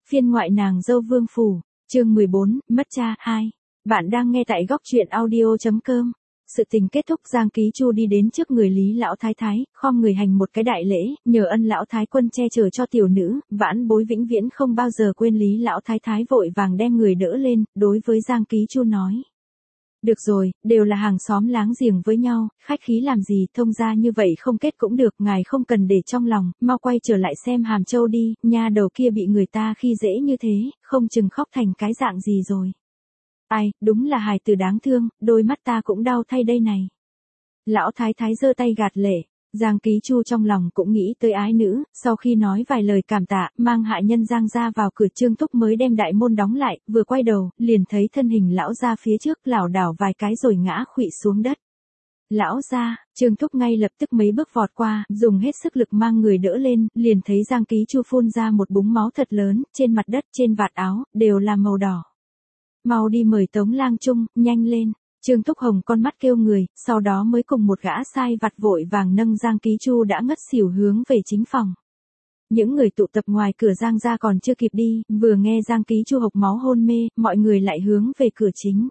Phiên ngoại nàng dâu Vương Phủ, chương 14, mất cha 2. Bạn đang nghe tại góc truyện audio.com. Sự tình kết thúc, Giang Ký Chu đi đến trước người Lý lão thái thái, khom người hành một cái đại lễ, nhờ ân lão thái quân che chở cho tiểu nữ, vãn bối vĩnh viễn không bao giờ quên. Lý lão thái thái vội vàng đem người đỡ lên, đối với Giang Ký Chu nói: được rồi, đều là hàng xóm láng giềng với nhau, khách khí làm gì, thông gia như vậy không kết cũng được, ngài không cần để trong lòng, mau quay trở lại xem Hàm Châu đi, nha đầu kia bị người ta khi dễ như thế, không chừng khóc thành cái dạng gì rồi. Ai, đúng là hài tử đáng thương, đôi mắt ta cũng đau thay đây này. Lão thái thái giơ tay gạt lệ. Giang Ký Chu trong lòng cũng nghĩ tới ái nữ, sau khi nói vài lời cảm tạ, mang hạ nhân Giang ra vào cửa. Trương Thúc mới đem đại môn đóng lại, vừa quay đầu, liền thấy thân hình lão ra phía trước, lảo đảo vài cái rồi ngã khuỵu xuống đất. Lão ra, Trương Thúc ngay lập tức mấy bước vọt qua, dùng hết sức lực mang người đỡ lên, liền thấy Giang Ký Chu phun ra một búng máu thật lớn, trên mặt đất, trên vạt áo, đều là màu đỏ. Mau đi mời Tống lang trung, nhanh lên. Trương Thúc Hồng con mắt kêu người, sau đó mới cùng một gã sai vặt vội vàng nâng Giang Ký Chu đã ngất xỉu hướng về chính phòng. Những người tụ tập ngoài cửa Giang ra còn chưa kịp đi, vừa nghe Giang Ký Chu hộc máu hôn mê, mọi người lại hướng về cửa chính.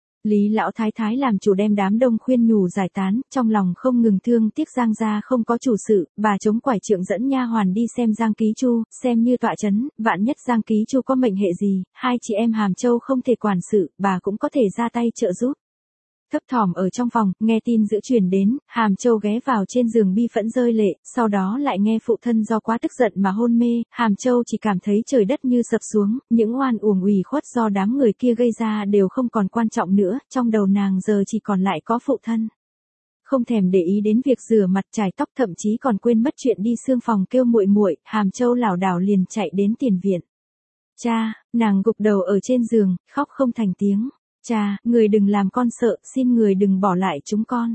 Lý lão thái thái làm chủ đem đám đông khuyên nhủ giải tán, trong lòng không ngừng thương tiếc Giang gia không có chủ sự, bà chống quải trượng dẫn nha hoàn đi xem Giang Ký Chu, xem như tọa chấn, vạn nhất Giang Ký Chu có mệnh hệ gì, hai chị em Hàm Châu không thể quản sự, bà cũng có thể ra tay trợ giúp. Thấp thỏm ở trong phòng, nghe tin dữ truyền đến, Hàm Châu ghé vào trên giường bi phẫn rơi lệ, sau đó lại nghe phụ thân do quá tức giận mà hôn mê, Hàm Châu chỉ cảm thấy trời đất như sập xuống, những oan uổng ủy khuất do đám người kia gây ra đều không còn quan trọng nữa, trong đầu nàng giờ chỉ còn lại có phụ thân. Không thèm để ý đến việc rửa mặt chải tóc, thậm chí còn quên mất chuyện đi xương phòng kêu muội muội, Hàm Châu lảo đảo liền chạy đến tiền viện. Cha, nàng gục đầu ở trên giường, khóc không thành tiếng. Cha, người đừng làm con sợ, xin người đừng bỏ lại chúng con.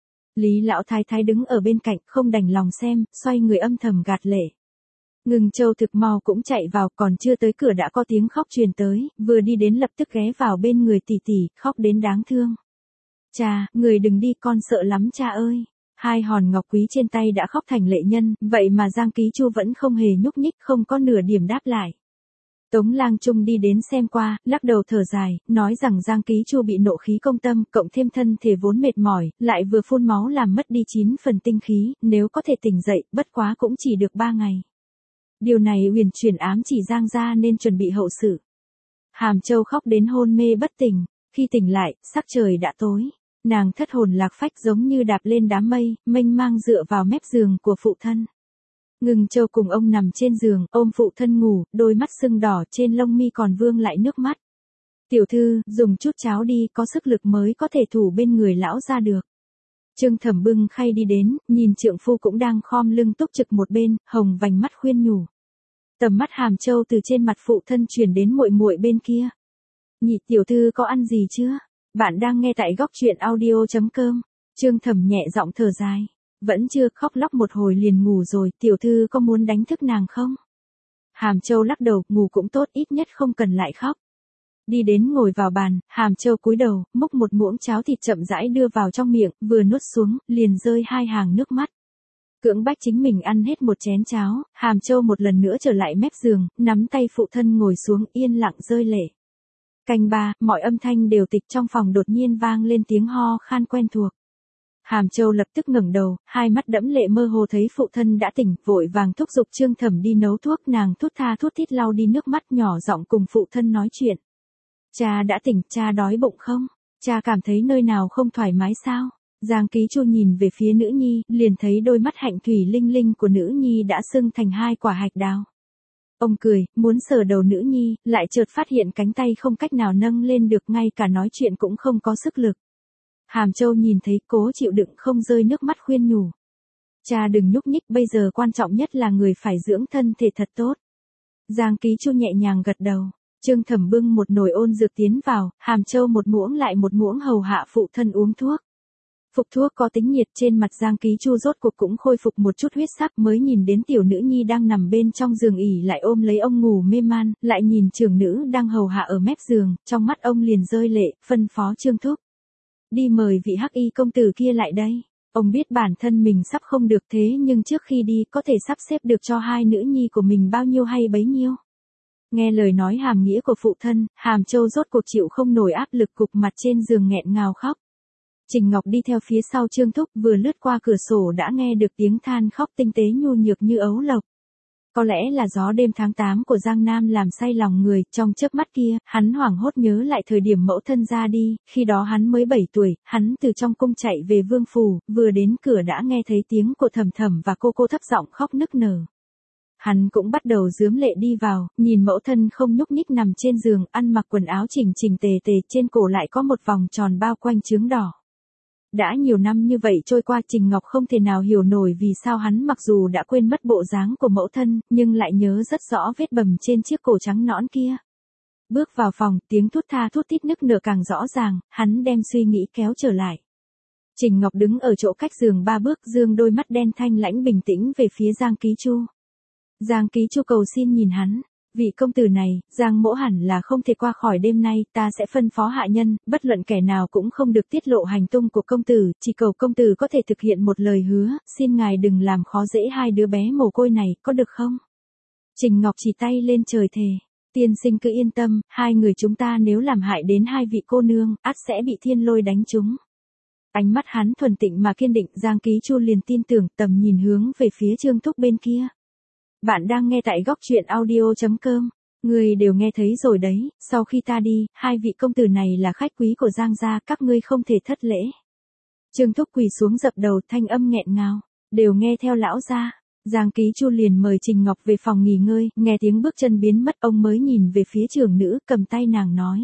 Lý lão thái thái đứng ở bên cạnh, không đành lòng xem, xoay người âm thầm gạt lệ. Ngừng Châu thực mau cũng chạy vào, còn chưa tới cửa đã có tiếng khóc truyền tới, vừa đi đến lập tức ghé vào bên người tỷ tỷ, khóc đến đáng thương. Cha, người đừng đi, con sợ lắm cha ơi. Hai hòn ngọc quý trên tay đã khóc thành lệ nhân, vậy mà Giang Ký Chu vẫn không hề nhúc nhích, không có nửa điểm đáp lại. Tống lang trung đi đến xem qua, lắc đầu thở dài, nói rằng Giang Ký Chu bị nộ khí công tâm, cộng thêm thân thể vốn mệt mỏi, lại vừa phun máu làm mất đi 9 phần tinh khí, nếu có thể tỉnh dậy, bất quá cũng chỉ được 3 ngày. Điều này huyền chuyển ám chỉ Giang gia nên chuẩn bị hậu sự. Hàm Châu khóc đến hôn mê bất tỉnh, khi tỉnh lại, sắc trời đã tối. Nàng thất hồn lạc phách giống như đạp lên đám mây, mênh mang dựa vào mép giường của phụ thân. Ngừng Châu cùng ông nằm trên giường, ôm phụ thân ngủ, đôi mắt sưng đỏ, trên lông mi còn vương lại nước mắt. Tiểu thư, dùng chút cháo đi, có sức lực mới có thể thủ bên người lão ra được. Trương Thẩm bưng khay đi đến, nhìn trượng phu cũng đang khom lưng túc trực một bên, hồng vành mắt khuyên nhủ. Tầm mắt Hàm Châu từ trên mặt phụ thân chuyển đến muội muội bên kia. Nhị tiểu thư có ăn gì chưa? Bạn đang nghe tại góc truyện audio.com. Trương Thẩm nhẹ giọng thở dài. Vẫn chưa, khóc lóc một hồi liền ngủ rồi, tiểu thư có muốn đánh thức nàng không? Hàm Châu lắc đầu, ngủ cũng tốt, ít nhất không cần lại khóc. Đi đến ngồi vào bàn, Hàm Châu cúi đầu, múc một muỗng cháo thịt chậm rãi đưa vào trong miệng, vừa nuốt xuống, liền rơi 2 hàng nước mắt. Cưỡng bách chính mình ăn hết một chén cháo, Hàm Châu một lần nữa trở lại mép giường, nắm tay phụ thân ngồi xuống, yên lặng rơi lệ. Canh 3, mọi âm thanh đều tịch, trong phòng đột nhiên vang lên tiếng ho khan quen thuộc. Hàm Châu lập tức ngẩng đầu, hai mắt đẫm lệ mơ hồ thấy phụ thân đã tỉnh, vội vàng thúc giục Trương Thẩm đi nấu thuốc, nàng thút tha thút thít lau đi nước mắt, nhỏ giọng cùng phụ thân nói chuyện. Cha đã tỉnh, cha đói bụng không? Cha cảm thấy nơi nào không thoải mái sao? Giang Ký Chu nhìn về phía nữ nhi, liền thấy đôi mắt hạnh thủy linh linh của nữ nhi đã sưng thành 2 quả hạch đào. Ông cười, muốn sờ đầu nữ nhi, lại chợt phát hiện cánh tay không cách nào nâng lên được, ngay cả nói chuyện cũng không có sức lực. Hàm Châu nhìn thấy, cố chịu đựng không rơi nước mắt khuyên nhủ. Cha đừng nhúc nhích, bây giờ quan trọng nhất là người phải dưỡng thân thể thật tốt. Giang Ký Chu nhẹ nhàng gật đầu. Trương Thẩm bưng một nồi ôn dược tiến vào, Hàm Châu một muỗng lại một muỗng hầu hạ phụ thân uống thuốc. Phục thuốc có tính nhiệt, trên mặt Giang Ký Chu rốt cuộc cũng khôi phục một chút huyết sắc, mới nhìn đến tiểu nữ nhi đang nằm bên trong giường ỉ lại ôm lấy ông ngủ mê man, lại nhìn trưởng nữ đang hầu hạ ở mép giường, trong mắt ông liền rơi lệ, phân phó Trương Thúc. Đi mời vị Hắc Y công tử kia lại đây. Ông biết bản thân mình sắp không được, thế nhưng trước khi đi có thể sắp xếp được cho hai nữ nhi của mình bao nhiêu hay bấy nhiêu. Nghe lời nói hàm nghĩa của phụ thân, Hàm Châu rốt cuộc chịu không nổi áp lực, gục mặt trên giường nghẹn ngào khóc. Trình Ngọc đi theo phía sau Trương Thúc, vừa lướt qua cửa sổ đã nghe được tiếng than khóc tinh tế nhu nhược như ấu lộc. Có lẽ là gió đêm tháng 8 của Giang Nam làm say lòng người, trong chớp mắt kia, hắn hoảng hốt nhớ lại thời điểm mẫu thân ra đi, khi đó hắn mới 7 tuổi, hắn từ trong cung chạy về Vương Phủ, vừa đến cửa đã nghe thấy tiếng của Thầm Thầm và cô thấp giọng khóc nức nở. Hắn cũng bắt đầu rướm lệ đi vào, nhìn mẫu thân không nhúc nhích nằm trên giường, ăn mặc quần áo chỉnh chỉnh tề tề, trên cổ lại có một vòng tròn bao quanh chướng đỏ. Đã nhiều năm như vậy trôi qua, Trình Ngọc không thể nào hiểu nổi vì sao hắn mặc dù đã quên mất bộ dáng của mẫu thân, nhưng lại nhớ rất rõ vết bầm trên chiếc cổ trắng nõn kia. Bước vào phòng, tiếng thút tha thút thít nức nở càng rõ ràng, hắn đem suy nghĩ kéo trở lại. Trình Ngọc đứng ở chỗ cách giường 3 bước, dương đôi mắt đen thanh lãnh bình tĩnh về phía Giang Ký Chu. Giang Ký Chu cầu xin nhìn hắn. Vị công tử này, Giang mỗ hẳn là không thể qua khỏi đêm nay, ta sẽ phân phó hạ nhân, bất luận kẻ nào cũng không được tiết lộ hành tung của công tử, chỉ cầu công tử có thể thực hiện một lời hứa, xin ngài đừng làm khó dễ hai đứa bé mồ côi này, có được không? Trình Ngọc chỉ tay lên trời thề, tiên sinh cứ yên tâm, hai người chúng ta nếu làm hại đến hai vị cô nương, ắt sẽ bị thiên lôi đánh trúng. Ánh mắt hắn thuần tịnh mà kiên định, Giang Ký Chu liền tin tưởng, tầm nhìn hướng về phía Trương Thúc bên kia. Bạn đang nghe tại góc truyện audio.com. Ngươi đều nghe thấy rồi đấy, sau khi ta đi, hai vị công tử này là khách quý của Giang gia, các ngươi không thể thất lễ. Trương Thúc quỳ xuống dập đầu, thanh âm nghẹn ngào, đều nghe theo lão gia. Giang Ký Chu liền mời Trình Ngọc về phòng nghỉ ngơi, nghe tiếng bước chân biến mất, ông mới nhìn về phía trưởng nữ, cầm tay nàng nói.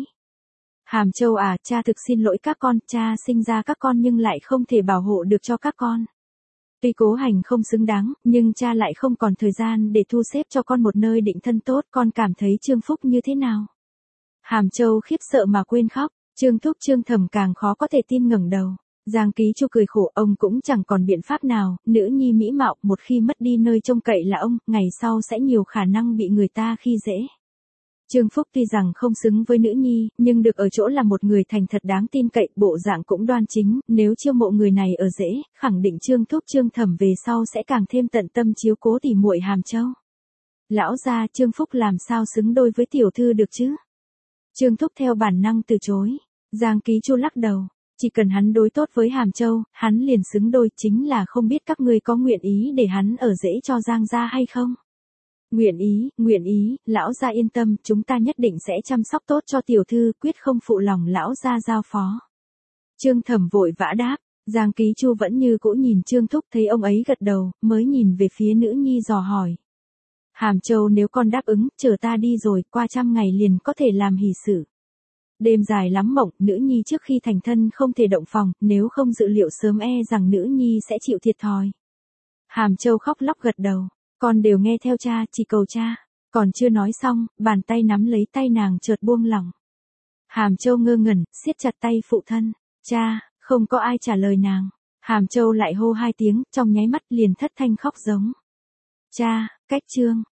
Hàm Châu à, cha thực xin lỗi các con, cha sinh ra các con nhưng lại không thể bảo hộ được cho các con. Tuy Cố Hành không xứng đáng, nhưng cha lại không còn thời gian để thu xếp cho con một nơi định thân tốt, con cảm thấy Trương Phúc như thế nào? Hàm Châu khiếp sợ mà quên khóc, Trương Thúc Trương Thẩm càng khó có thể tin ngẩng đầu. Giang Ký Chu cười khổ, ông cũng chẳng còn biện pháp nào, nữ nhi mỹ mạo một khi mất đi nơi trông cậy là ông, ngày sau sẽ nhiều khả năng bị người ta khi dễ. Trương Phúc tuy rằng không xứng với nữ nhi, nhưng được ở chỗ là một người thành thật đáng tin cậy, bộ dạng cũng đoan chính, nếu chiêu mộ người này ở dễ, khẳng định Trương Thúc Trương Thẩm về sau sẽ càng thêm tận tâm chiếu cố tỉ muội Hàm Châu. Lão gia, Trương Phúc làm sao xứng đôi với tiểu thư được chứ? Trương Thúc theo bản năng từ chối. Giang Ký Chu lắc đầu, chỉ cần hắn đối tốt với Hàm Châu, hắn liền xứng đôi, chính là không biết các ngươi có nguyện ý để hắn ở dễ cho Giang gia hay không? Nguyện ý, lão gia yên tâm, chúng ta nhất định sẽ chăm sóc tốt cho tiểu thư, quyết không phụ lòng lão gia giao phó. Trương Thẩm vội vã đáp, Giang Ký Chu vẫn như cũ nhìn Trương Thúc, thấy ông ấy gật đầu, mới nhìn về phía nữ nhi dò hỏi. Hàm Châu, nếu con đáp ứng, chờ ta đi rồi, qua 100 ngày liền có thể làm hỷ sự. Đêm dài lắm mộng, nữ nhi trước khi thành thân không thể động phòng, nếu không dự liệu sớm rằng nữ nhi sẽ chịu thiệt thòi. Hàm Châu khóc lóc gật đầu. Con đều nghe theo cha, chỉ cầu cha. Còn chưa nói xong, bàn tay nắm lấy tay nàng chợt buông lỏng. Hàm Châu ngơ ngẩn, siết chặt tay phụ thân. Cha, không có ai trả lời nàng. Hàm Châu lại hô 2 tiếng, trong nháy mắt liền thất thanh khóc giống. Cha, cách chương.